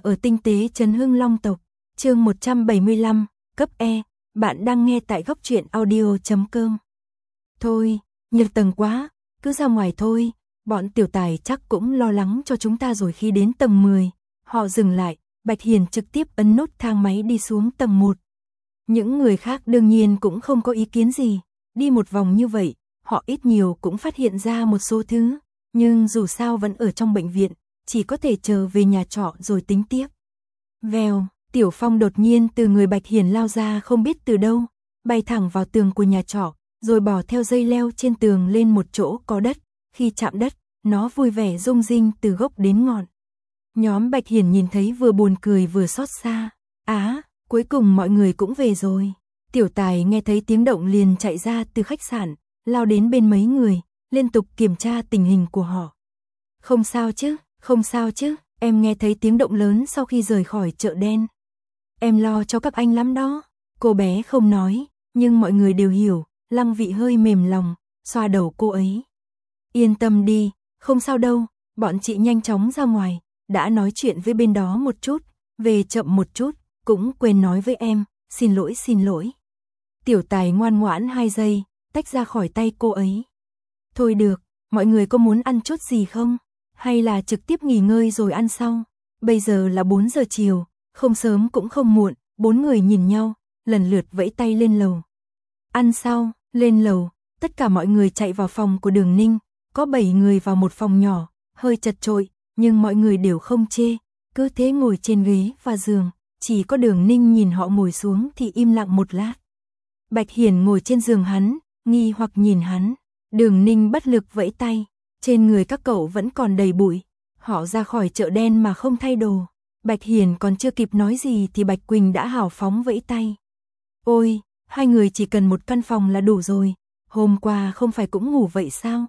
ở tinh tế Trấn Hưng Long tộc, chương 175, cấp E, bạn đang nghe tại góc truyện audio.com. Thôi, nhiệt tầng quá, cứ ra ngoài thôi, bọn tiểu tài chắc cũng lo lắng cho chúng ta rồi. Khi đến tầng 10, họ dừng lại, Bạch Hiền trực tiếp ấn nút thang máy đi xuống tầng 1. Những người khác đương nhiên cũng không có ý kiến gì, đi một vòng như vậy, họ ít nhiều cũng phát hiện ra một số thứ, nhưng dù sao vẫn ở trong bệnh viện, chỉ có thể chờ về nhà trọ rồi tính tiếp. Vèo, Tiểu Phong đột nhiên từ người Bạch Hiền lao ra không biết từ đâu, bay thẳng vào tường của nhà trọ, rồi bò theo dây leo trên tường lên một chỗ có đất. Khi chạm đất, nó vui vẻ rung rinh từ gốc đến ngọn. Nhóm Bạch Hiền nhìn thấy vừa buồn cười vừa xót xa. Cuối cùng mọi người cũng về rồi. Tiểu Tài nghe thấy tiếng động liền chạy ra từ khách sạn, lao đến bên mấy người, liên tục kiểm tra tình hình của họ. Không sao chứ, em nghe thấy tiếng động lớn sau khi rời khỏi chợ đen. Em lo cho các anh lắm đó. Cô bé không nói, nhưng mọi người đều hiểu. Lăng Vị hơi mềm lòng, xoa đầu cô ấy. Yên tâm đi, không sao đâu, bọn chị nhanh chóng ra ngoài, đã nói chuyện với bên đó một chút, về chậm một chút, cũng quên nói với em, xin lỗi. Tiểu Tài ngoan ngoãn 2 giây, tách ra khỏi tay cô ấy. Thôi được, mọi người có muốn ăn chút gì không? Hay là trực tiếp nghỉ ngơi rồi ăn sau? Bây giờ là 4 giờ chiều, không sớm cũng không muộn. 4 người nhìn nhau, lần lượt vẫy tay lên lầu. Ăn sau, lên lầu, tất cả mọi người chạy vào phòng của Đường Ninh. Có 7 người vào một phòng nhỏ, hơi chật chội, nhưng mọi người đều không chê, cứ thế ngồi trên ghế và giường. Chỉ có Đường Ninh nhìn họ ngồi xuống thì im lặng một lát. Bạch Hiền ngồi trên giường hắn, nghi hoặc nhìn hắn. Đường Ninh bất lực vẫy tay, trên người các cậu vẫn còn đầy bụi. Họ ra khỏi chợ đen mà không thay đồ. Bạch Hiền còn chưa kịp nói gì thì Bạch Quỳnh đã hào phóng vẫy tay. Ôi, 2 người chỉ cần một căn phòng là đủ rồi, hôm qua không phải cũng ngủ vậy sao?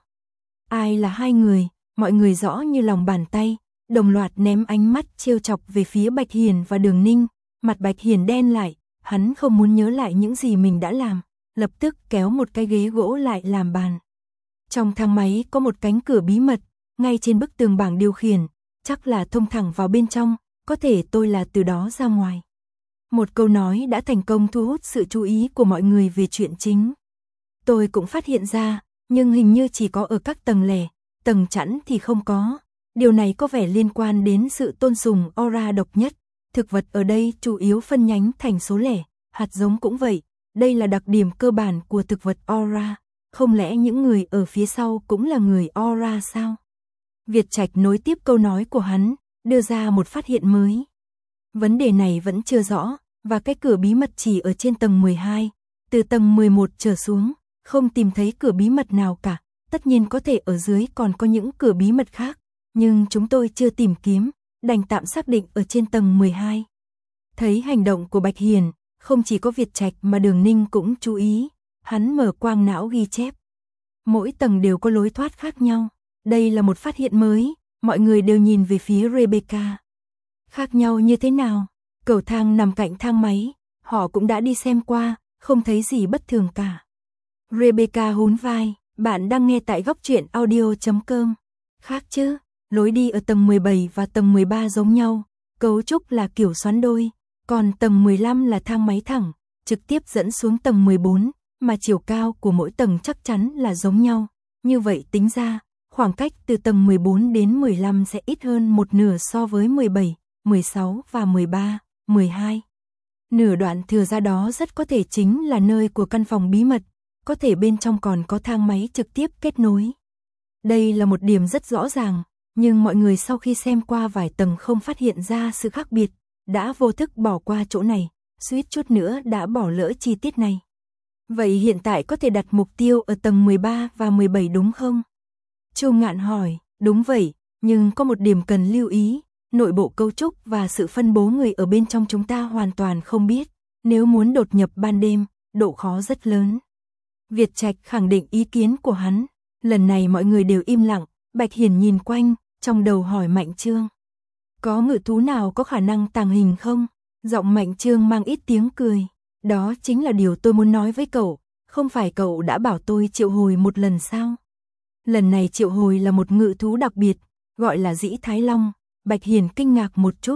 Ai là 2 người, mọi người rõ như lòng bàn tay, đồng loạt ném ánh mắt trêu chọc về phía Bạch Hiền và Đường Ninh. Mặt Bạch Hiền đen lại, hắn không muốn nhớ lại những gì mình đã làm, lập tức kéo một cái ghế gỗ lại làm bàn. Trong thang máy có một cánh cửa bí mật, ngay trên bức tường bảng điều khiển, chắc là thông thẳng vào bên trong, có thể tôi là từ đó ra ngoài. Một câu nói đã thành công thu hút sự chú ý của mọi người về chuyện chính. Tôi cũng phát hiện ra, nhưng hình như chỉ có ở các tầng lẻ, tầng chẵn thì không có. Điều này có vẻ liên quan đến sự tôn sùng aura độc nhất. Thực vật ở đây chủ yếu phân nhánh thành số lẻ, hạt giống cũng vậy. Đây là đặc điểm cơ bản của thực vật aura. Không lẽ những người ở phía sau cũng là người aura sao? Việt Trạch nối tiếp câu nói của hắn, đưa ra một phát hiện mới. Vấn đề này vẫn chưa rõ, và cái cửa bí mật chỉ ở trên tầng 12. Từ tầng 11 trở xuống, không tìm thấy cửa bí mật nào cả. Tất nhiên có thể ở dưới còn có những cửa bí mật khác, nhưng chúng tôi chưa tìm kiếm, đành tạm xác định ở trên tầng 12. Thấy hành động của Bạch Hiền, không chỉ có Việt Trạch mà Đường Ninh cũng chú ý. Hắn mở quang não ghi chép. Mỗi tầng đều có lối thoát khác nhau. Đây là một phát hiện mới, mọi người đều nhìn về phía Rebecca. Khác nhau như thế nào? Cầu thang nằm cạnh thang máy, họ cũng đã đi xem qua, không thấy gì bất thường cả. Rebecca nhún vai, bạn đang nghe tại góc truyện audio.com. Khác chứ, lối đi ở tầng 17 và tầng 13 giống nhau, cấu trúc là kiểu xoắn đôi, còn tầng 15 là thang máy thẳng, trực tiếp dẫn xuống tầng 14, mà chiều cao của mỗi tầng chắc chắn là giống nhau. Như vậy tính ra, khoảng cách từ tầng 14 đến 15 sẽ ít hơn một nửa so với 17, 16 và 13, 12. Nửa đoạn thừa ra đó rất có thể chính là nơi của căn phòng bí mật, có thể bên trong còn có thang máy trực tiếp kết nối. Đây là một điểm rất rõ ràng, nhưng mọi người sau khi xem qua vài tầng không phát hiện ra sự khác biệt, đã vô thức bỏ qua chỗ này, suýt chút nữa đã bỏ lỡ chi tiết này. Vậy hiện tại có thể đặt mục tiêu ở tầng 13 và 17 đúng không? Chu Ngạn hỏi, đúng vậy, nhưng có một điểm cần lưu ý, nội bộ cấu trúc và sự phân bố người ở bên trong chúng ta hoàn toàn không biết, nếu muốn đột nhập ban đêm, độ khó rất lớn. Việt Trạch khẳng định ý kiến của hắn, lần này mọi người đều im lặng, Bạch Hiền nhìn quanh, trong đầu hỏi Mạnh Trương. Có ngự thú nào có khả năng tàng hình không? Giọng Mạnh Trương mang ít tiếng cười. Đó chính là điều tôi muốn nói với cậu, không phải cậu đã bảo tôi triệu hồi một lần sao? Lần này triệu hồi là một ngự thú đặc biệt, gọi là Dĩ Thái Long. Bạch Hiền kinh ngạc một chút,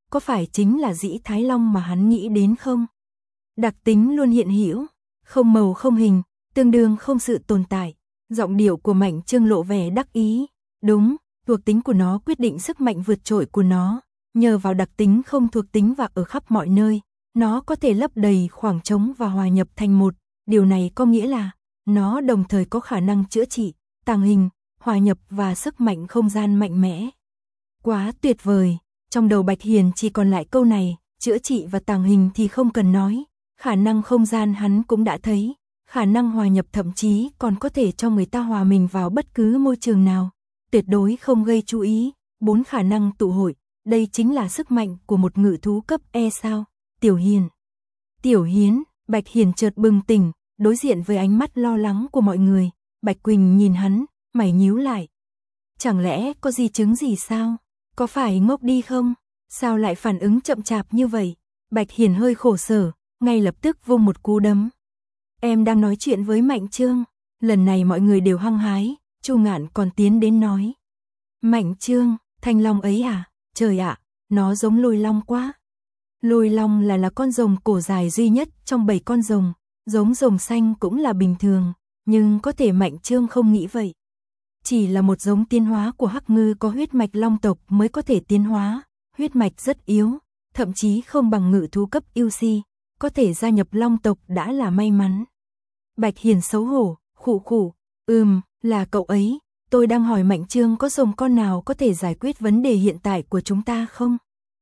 có phải chính là Dĩ Thái Long mà hắn nghĩ đến không? Đặc tính luôn hiện hữu, không màu không hình, tương đương không sự tồn tại. Giọng điệu của Mạnh Trương lộ vẻ đắc ý. Đúng, thuộc tính của nó quyết định sức mạnh vượt trội của nó. Nhờ vào đặc tính không thuộc tính và ở khắp mọi nơi, nó có thể lấp đầy khoảng trống và hòa nhập thành một. Điều này có nghĩa là nó đồng thời có khả năng chữa trị, tàng hình, hòa nhập và sức mạnh không gian mạnh mẽ. Quá tuyệt vời, trong đầu Bạch Hiền chỉ còn lại câu này, chữa trị và tàng hình thì không cần nói, khả năng không gian hắn cũng đã thấy, khả năng hòa nhập thậm chí còn có thể cho người ta hòa mình vào bất cứ môi trường nào, tuyệt đối không gây chú ý, 4 khả năng tụ hội, đây chính là sức mạnh của một ngự thú cấp E sao? Tiểu Hiền. Tiểu Hiến, Bạch Hiền chợt bừng tỉnh, đối diện với ánh mắt lo lắng của mọi người, Bạch Quỳnh nhìn hắn, mày nhíu lại. Chẳng lẽ có di chứng gì sao? Có phải ngốc đi không? Sao lại phản ứng chậm chạp như vậy? Bạch Hiền hơi khổ sở, ngay lập tức vung một cú đấm. Em đang nói chuyện với Mạnh Trương. Lần này mọi người đều hăng hái, Chu Ngạn còn tiến đến nói. Mạnh Trương, thanh long ấy à? Trời ạ, nó giống lôi long quá. Lôi long là con rồng cổ dài duy nhất trong 7 con rồng, giống rồng xanh cũng là bình thường, nhưng có thể Mạnh Trương không nghĩ vậy. Chỉ là một giống tiến hóa của hắc ngư có huyết mạch long tộc mới có thể tiến hóa, huyết mạch rất yếu, thậm chí không bằng ngự thú cấp UC, có thể gia nhập long tộc đã là may mắn. Bạch Hiền xấu hổ, khụ khụ, là cậu ấy, tôi đang hỏi Mạnh Trương có rồng con nào có thể giải quyết vấn đề hiện tại của chúng ta không?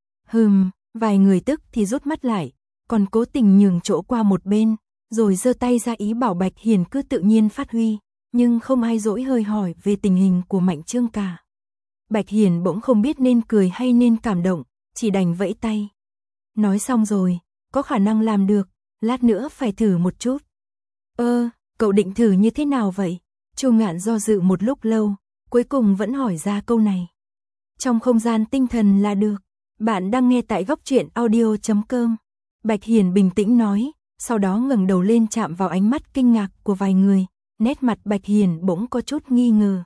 Vài người tức thì rút mắt lại, còn cố tình nhường chỗ qua một bên, rồi giơ tay ra ý bảo Bạch Hiền cứ tự nhiên phát huy, nhưng không ai dỗi hơi hỏi về tình hình của Mạnh Trương cả. Bạch Hiền bỗng không biết nên cười hay nên cảm động, chỉ đành vẫy tay. Nói xong rồi, có khả năng làm được, lát nữa phải thử một chút. Cậu định thử như thế nào vậy? Chu Ngạn do dự một lúc lâu, cuối cùng vẫn hỏi ra câu này. Trong không gian tinh thần là được. Bạn đang nghe tại góc truyện audio.com. Bạch Hiền bình tĩnh nói, sau đó ngẩng đầu lên chạm vào ánh mắt kinh ngạc của vài người, nét mặt Bạch Hiền bỗng có chút nghi ngờ.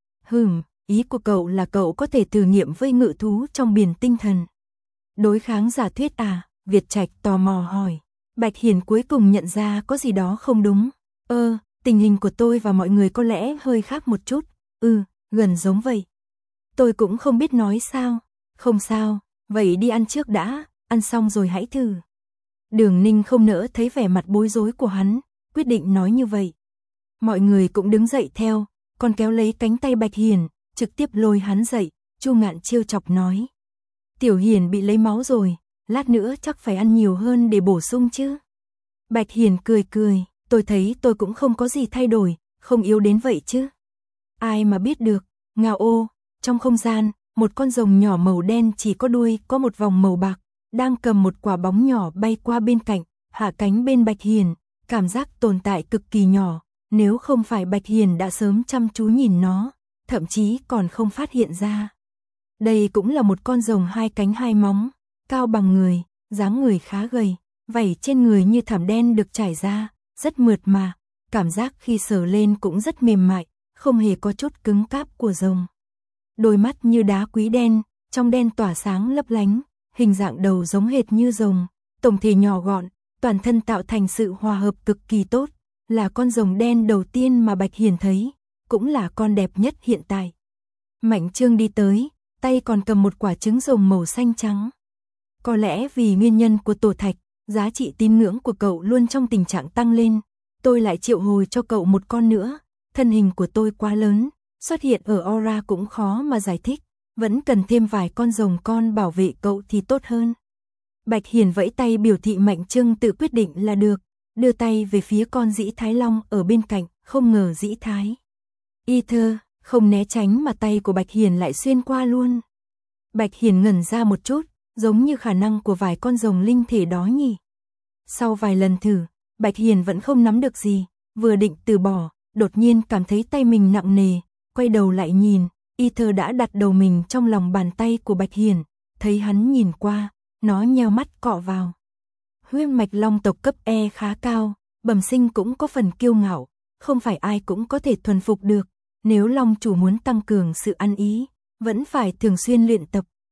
Ý của cậu là cậu có thể thử nghiệm với ngự thú trong biển tinh thần. Đối kháng giả thuyết à? Việt Trạch tò mò hỏi. Bạch Hiền cuối cùng nhận ra có gì đó không đúng. Tình hình của tôi và mọi người có lẽ hơi khác một chút. Gần giống vậy. Tôi cũng không biết nói sao. Không sao, vậy đi ăn trước đã, ăn xong rồi hãy thử. Đường Ninh không nỡ thấy vẻ mặt bối rối của hắn, quyết định nói như vậy. Mọi người cũng đứng dậy theo, còn kéo lấy cánh tay Bạch Hiền, trực tiếp lôi hắn dậy. Chu Ngạn trêu chọc nói. Tiểu Hiền bị lấy máu rồi, lát nữa chắc phải ăn nhiều hơn để bổ sung chứ. Bạch Hiền cười cười, tôi thấy tôi cũng không có gì thay đổi, không yếu đến vậy chứ. Ai mà biết được, ngao ô, trong không gian, một con rồng nhỏ màu đen chỉ có đuôi có một vòng màu bạc, đang cầm một quả bóng nhỏ bay qua bên cạnh, hạ cánh bên Bạch Hiền, cảm giác tồn tại cực kỳ nhỏ, nếu không phải Bạch Hiền đã sớm chăm chú nhìn nó, thậm chí còn không phát hiện ra. Đây cũng là một con rồng 2 cánh 2 móng, cao bằng người, dáng người khá gầy, vảy trên người như thảm đen được trải ra, rất mượt mà, cảm giác khi sờ lên cũng rất mềm mại, không hề có chút cứng cáp của rồng. Đôi mắt như đá quý đen, trong đen tỏa sáng lấp lánh, hình dạng đầu giống hệt như rồng, tổng thể nhỏ gọn, toàn thân tạo thành sự hòa hợp cực kỳ tốt, là con rồng đen đầu tiên mà Bạch Hiền thấy, cũng là con đẹp nhất hiện tại. Mạnh Trương đi tới, tay còn cầm một quả trứng rồng màu xanh trắng. Có lẽ vì nguyên nhân của tổ thạch, giá trị tín ngưỡng của cậu luôn trong tình trạng tăng lên, tôi lại triệu hồi cho cậu một con nữa, thân hình của tôi quá lớn, xuất hiện ở aura cũng khó mà giải thích, vẫn cần thêm vài con rồng con bảo vệ cậu thì tốt hơn. Bạch Hiền vẫy tay biểu thị Mạnh Trương tự quyết định là được, đưa tay về phía con Dĩ Thái Long ở bên cạnh, không ngờ Dĩ Thái Ether không né tránh mà tay của Bạch Hiền lại xuyên qua luôn. Bạch Hiền ngẩn ra một chút, giống như khả năng của vài con rồng linh thể đó nhỉ. Sau vài lần thử, Bạch Hiền vẫn không nắm được gì, vừa định từ bỏ, đột nhiên cảm thấy tay mình nặng nề, quay đầu lại nhìn, Ether đã đặt đầu mình trong lòng bàn tay của Bạch Hiền, thấy hắn nhìn qua, nó nheo mắt cọ vào. Huyết mạch long tộc cấp E khá cao, bẩm sinh cũng có phần kiêu ngạo, không phải ai cũng có thể thuần phục được, nếu long chủ muốn tăng cường sự ăn ý, vẫn phải thường xuyên luyện tập.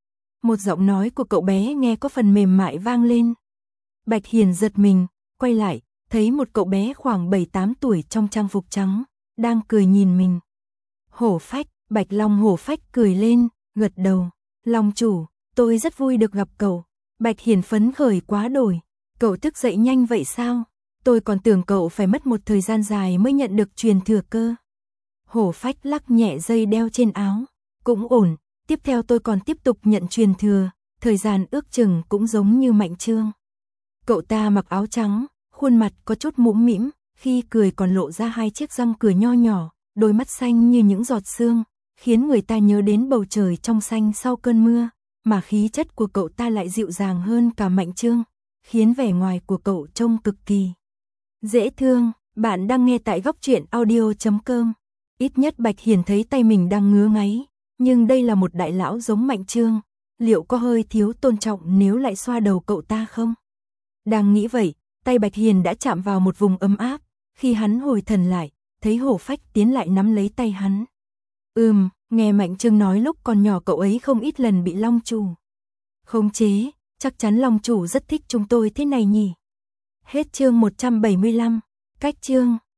Một giọng nói của cậu bé nghe có phần mềm mại vang lên. Bạch Hiền giật mình, quay lại, thấy một cậu bé khoảng 7-8 tuổi trong trang phục trắng, đang cười nhìn mình. Hổ Phách, Bạch Long Hổ Phách cười lên, gật đầu. Long chủ, tôi rất vui được gặp cậu. Bạch Hiền phấn khởi quá đổi. Cậu thức dậy nhanh vậy sao? Tôi còn tưởng cậu phải mất một thời gian dài mới nhận được truyền thừa cơ. Hổ Phách lắc nhẹ dây đeo trên áo. Cũng ổn, tiếp theo tôi còn tiếp tục nhận truyền thừa, thời gian ước chừng cũng giống như Mạnh Trương. Cậu ta mặc áo trắng, khuôn mặt có chút mũm mĩm, khi cười còn lộ ra 2 chiếc răng cửa nho nhỏ, đôi mắt xanh như những giọt sương, khiến người ta nhớ đến bầu trời trong xanh sau cơn mưa, mà khí chất của cậu ta lại dịu dàng hơn cả Mạnh Trương, khiến vẻ ngoài của cậu trông cực kỳ dễ thương. Bạn đang nghe tại góc truyện audio.com. Ít nhất Bạch Hiền thấy tay mình đang ngứa ngáy, nhưng đây là một đại lão giống Mạnh Trương, liệu có hơi thiếu tôn trọng nếu lại xoa đầu cậu ta không? Đang nghĩ vậy, tay Bạch Hiền đã chạm vào một vùng ấm áp, khi hắn hồi thần lại, thấy Hổ Phách tiến lại nắm lấy tay hắn. Nghe Mạnh Trương nói lúc còn nhỏ cậu ấy không ít lần bị Long chủ khống chế, chắc chắn Long chủ rất thích chúng tôi thế này nhỉ. Hết chương 175, cách chương